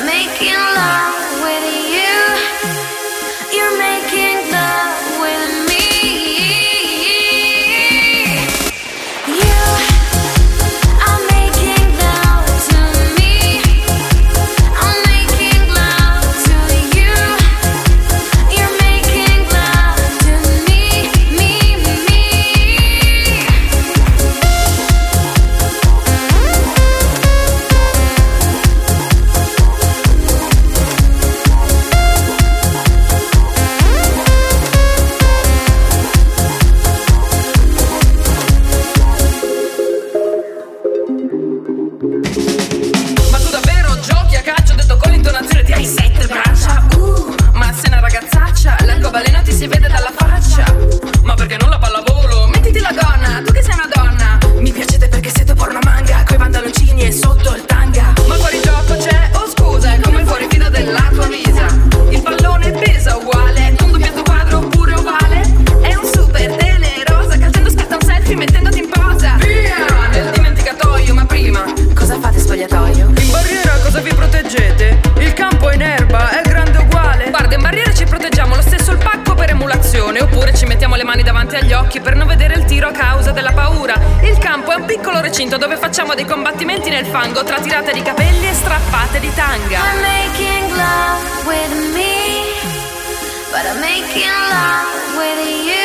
making love with you. You're making love with me. You are making love to me. I'm making love to you. You're making love to me, me, me. Ma tu davvero giochi a calcio? Ho detto con l'intonazione ti hai 7 braccia. Ma sei una ragazzaccia, l'arcobaleno ti si vede dalla faccia. Ma perché non la pallavolo? Mettiti la gonna, tu che sei una donna. Mi piacete perché siete porno manga, coi pantaloncini e sotto il tanga. Ma fuori gioco c'è, oh scusa, è come il fuorifida della tua visa. Il pallone pesa uguale, è un doppiato quadro oppure ovale. È un super telerosa, calzando scatta un selfie mettendoti in posa. Via! Nel dimenticatoio, ma prima cosa fate spogliatoio? In barriera cosa vi proteggete? Il campo è in erba, è grande uguale. Guarda, in barriera ci proteggiamo lo stesso il pacco per emulazione. Oppure ci mettiamo le mani davanti agli occhi per non vedere il tiro a causa della paura. Il campo è un piccolo recinto dove facciamo dei combattimenti nel fango tra tirate di capelli e strappate di tanga. I'm making love with me, but I'm making love with you.